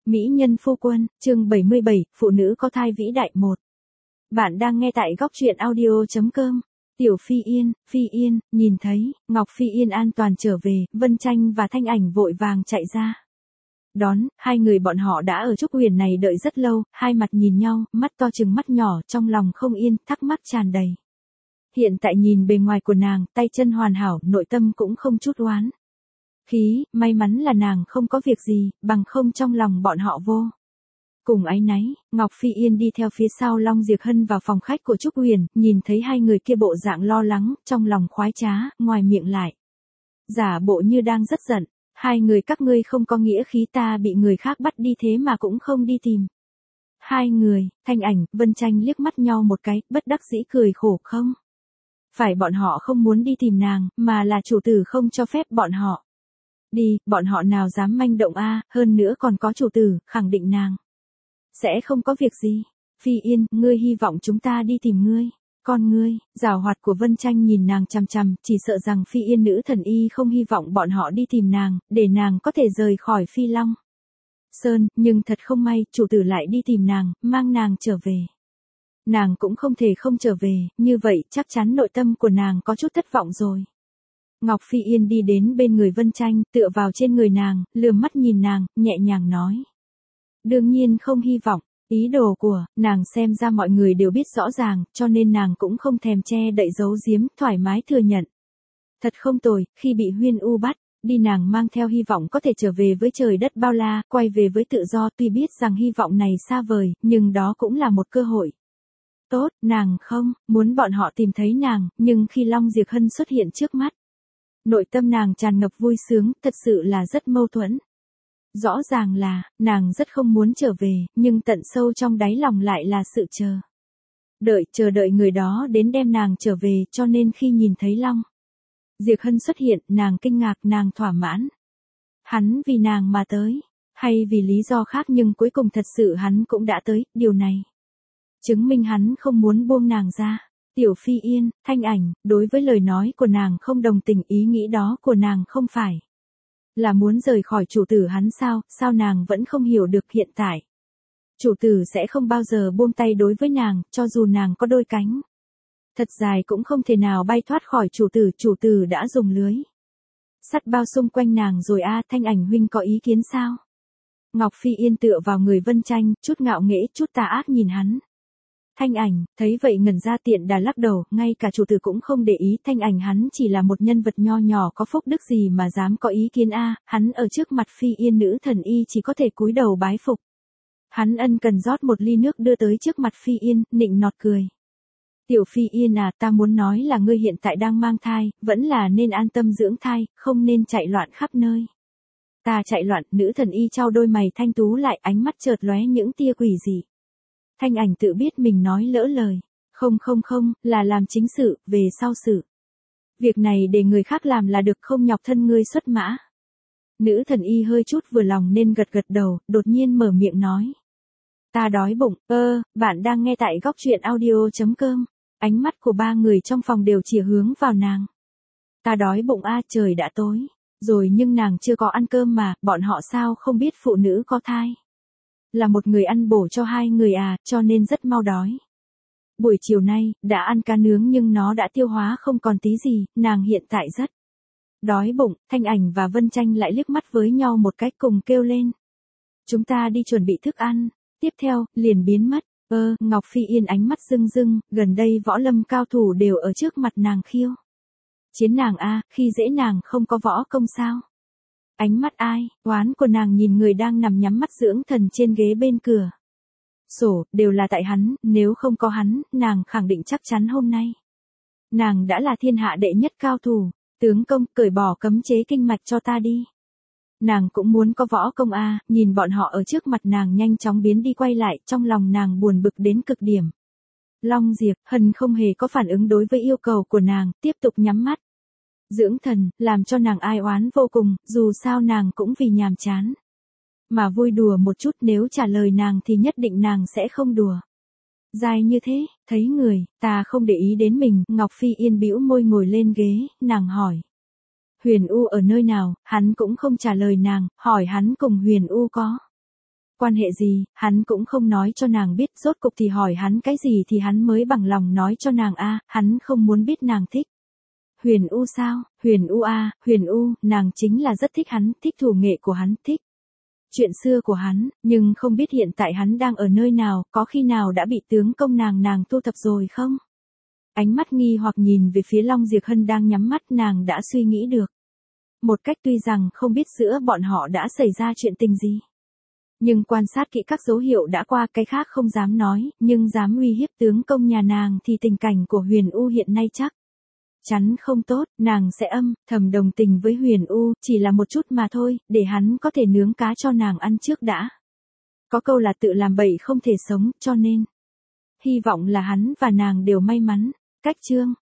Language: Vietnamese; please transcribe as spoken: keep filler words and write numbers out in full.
Mỹ nhân phu quân, chương bảy mươi bảy, phụ nữ có thai vĩ đại một. Bạn đang nghe tại góc truyện audio chấm com. Tiểu Phi Yên, Phi Yên, nhìn thấy, Ngọc Phi Yên an toàn trở về, Vân Tranh và Thanh Ảnh vội vàng chạy ra. Đón, hai người bọn họ đã ở Trúc Huyền này đợi rất lâu, hai mặt nhìn nhau, mắt to trừng mắt nhỏ, trong lòng không yên, thắc mắc tràn đầy. Hiện tại nhìn bề ngoài của nàng, tay chân hoàn hảo, nội tâm cũng không chút oán khí, may mắn là nàng không có việc gì, bằng không trong lòng bọn họ vô cùng áy náy. Ngọc Phi Yên đi theo phía sau Long Diệp Hân vào phòng khách của Trúc Huyền, nhìn thấy hai người kia bộ dạng lo lắng, trong lòng khoái trá, ngoài miệng lại giả bộ như đang rất giận. Hai người các ngươi không có nghĩa khí, ta bị người khác bắt đi thế mà cũng không đi tìm. Hai người, Thanh Ảnh, Vân Tranh liếc mắt nhau một cái, bất đắc dĩ cười khổ. Không phải bọn họ không muốn đi tìm nàng, mà là chủ tử không cho phép bọn họ đi, bọn họ nào dám manh động a, hơn nữa còn có chủ tử, khẳng định nàng sẽ không có việc gì. Phi Yên, ngươi hy vọng chúng ta đi tìm ngươi. Con ngươi, giảo hoạt của Vân Tranh nhìn nàng chằm chằm, chỉ sợ rằng Phi Yên nữ thần y không hy vọng bọn họ đi tìm nàng, để nàng có thể rời khỏi Phi Long Sơn, nhưng thật không may, chủ tử lại đi tìm nàng, mang nàng trở về. Nàng cũng không thể không trở về, như vậy chắc chắn nội tâm của nàng có chút thất vọng rồi. Ngọc Phi Yên đi đến bên người Vân Tranh, tựa vào trên người nàng, lườm mắt nhìn nàng, nhẹ nhàng nói. Đương nhiên không hy vọng, ý đồ của nàng xem ra mọi người đều biết rõ ràng, cho nên nàng cũng không thèm che đậy giấu giếm, thoải mái thừa nhận. Thật không tồi, khi bị Huyên U bắt đi nàng mang theo hy vọng có thể trở về với trời đất bao la, quay về với tự do, tuy biết rằng hy vọng này xa vời, nhưng đó cũng là một cơ hội tốt. Nàng không muốn bọn họ tìm thấy nàng, nhưng khi Long Diệp Hân xuất hiện trước mắt, nội tâm nàng tràn ngập vui sướng, thật sự là rất mâu thuẫn. Rõ ràng là, nàng rất không muốn trở về, nhưng tận sâu trong đáy lòng lại là sự chờ đợi, chờ đợi người đó đến đem nàng trở về, cho nên khi nhìn thấy Long Diệp Hân xuất hiện, nàng kinh ngạc, nàng thỏa mãn. Hắn vì nàng mà tới, hay vì lý do khác, nhưng cuối cùng thật sự hắn cũng đã tới, điều này chứng minh hắn không muốn buông nàng ra. Tiểu Phi Yên, Thanh Ảnh, đối với lời nói của nàng không đồng tình, ý nghĩ đó của nàng không phải là muốn rời khỏi chủ tử hắn sao, sao nàng vẫn không hiểu được hiện tại. Chủ tử sẽ không bao giờ buông tay đối với nàng, cho dù nàng có đôi cánh thật dài cũng không thể nào bay thoát khỏi chủ tử, chủ tử đã dùng lưới sắt bao xung quanh nàng rồi a. Thanh Ảnh huynh có ý kiến sao? Ngọc Phi Yên tựa vào người Vân Tranh, chút ngạo nghễ, chút tà ác nhìn hắn. Thanh Ảnh, thấy vậy ngẩn ra, tiện đà lắc đầu, ngay cả chủ tử cũng không để ý. Thanh Ảnh hắn chỉ là một nhân vật nho nhỏ có phúc đức gì mà dám có ý kiến a, hắn ở trước mặt Phi Yên nữ thần y chỉ có thể cúi đầu bái phục. Hắn ân cần rót một ly nước đưa tới trước mặt Phi Yên, nịnh nọt cười. Tiểu Phi Yên à, ta muốn nói là ngươi hiện tại đang mang thai, vẫn là nên an tâm dưỡng thai, không nên chạy loạn khắp nơi. Ta chạy loạn, nữ thần y trao đôi mày thanh tú lại, ánh mắt chợt lóe những tia quỷ dị. Thanh Ảnh tự biết mình nói lỡ lời. Không không không, là làm chính sự, về sau sự. Việc này để người khác làm là được, không nhọc thân ngươi xuất mã. Nữ thần y hơi chút vừa lòng nên gật gật đầu, đột nhiên mở miệng nói. Ta đói bụng, ơ, bạn đang nghe tại góc truyện audio chấm com. Ánh mắt của ba người trong phòng đều chỉ hướng vào nàng. Ta đói bụng a, trời đã tối rồi nhưng nàng chưa có ăn cơm mà, bọn họ sao không biết phụ nữ có thai là một người ăn bổ cho hai người à, cho nên rất mau đói. Buổi chiều nay, đã ăn cá nướng nhưng nó đã tiêu hóa không còn tí gì, nàng hiện tại rất đói bụng. Thanh Ảnh và Vân Tranh lại liếc mắt với nhau một cách cùng kêu lên. Chúng ta đi chuẩn bị thức ăn. Tiếp theo, liền biến mất. Ơ, Ngọc Phi Yên ánh mắt rưng rưng, gần đây võ lâm cao thủ đều ở trước mặt nàng khiêu chiến nàng a, khi dễ nàng không có võ công sao? Ánh mắt ai, oán của nàng nhìn người đang nằm nhắm mắt dưỡng thần trên ghế bên cửa sổ, đều là tại hắn, nếu không có hắn, nàng khẳng định chắc chắn hôm nay nàng đã là thiên hạ đệ nhất cao thủ. Tướng công, cởi bỏ cấm chế kinh mạch cho ta đi. Nàng cũng muốn có võ công a, nhìn bọn họ ở trước mặt nàng nhanh chóng biến đi quay lại, trong lòng nàng buồn bực đến cực điểm. Long Diệp Hân không hề có phản ứng đối với yêu cầu của nàng, tiếp tục nhắm mắt dưỡng thần, làm cho nàng ai oán vô cùng, dù sao nàng cũng vì nhàm chán mà vui đùa một chút, nếu trả lời nàng thì nhất định nàng sẽ không đùa dài như thế. Thấy người, ta không để ý đến mình. Ngọc Phi Yên bĩu môi ngồi lên ghế, nàng hỏi. Huyền U ở nơi nào, hắn cũng không trả lời nàng, hỏi hắn cùng Huyền U có Quan hệ gì, hắn cũng không nói cho nàng biết, rốt cục thì hỏi hắn cái gì thì hắn mới bằng lòng nói cho nàng a, hắn không muốn biết nàng thích. Huyền U sao, Huyền U a, Huyền U, nàng chính là rất thích hắn, thích thủ nghệ của hắn, thích chuyện xưa của hắn, nhưng không biết hiện tại hắn đang ở nơi nào, có khi nào đã bị tướng công nàng nàng thu thập rồi không? Ánh mắt nghi hoặc nhìn về phía Long Diệp Hân đang nhắm mắt, nàng đã suy nghĩ được. Một cách tuy rằng không biết giữa bọn họ đã xảy ra chuyện tình gì. Nhưng quan sát kỹ các dấu hiệu đã qua, cái khác không dám nói, nhưng dám uy hiếp tướng công nhà nàng thì tình cảnh của Huyền U hiện nay chắc chắn không tốt, nàng sẽ âm thầm đồng tình với Huyền U, chỉ là một chút mà thôi, để hắn có thể nướng cá cho nàng ăn trước đã. Có câu là tự làm bậy không thể sống, cho nên hy vọng là hắn và nàng đều may mắn. Cách chương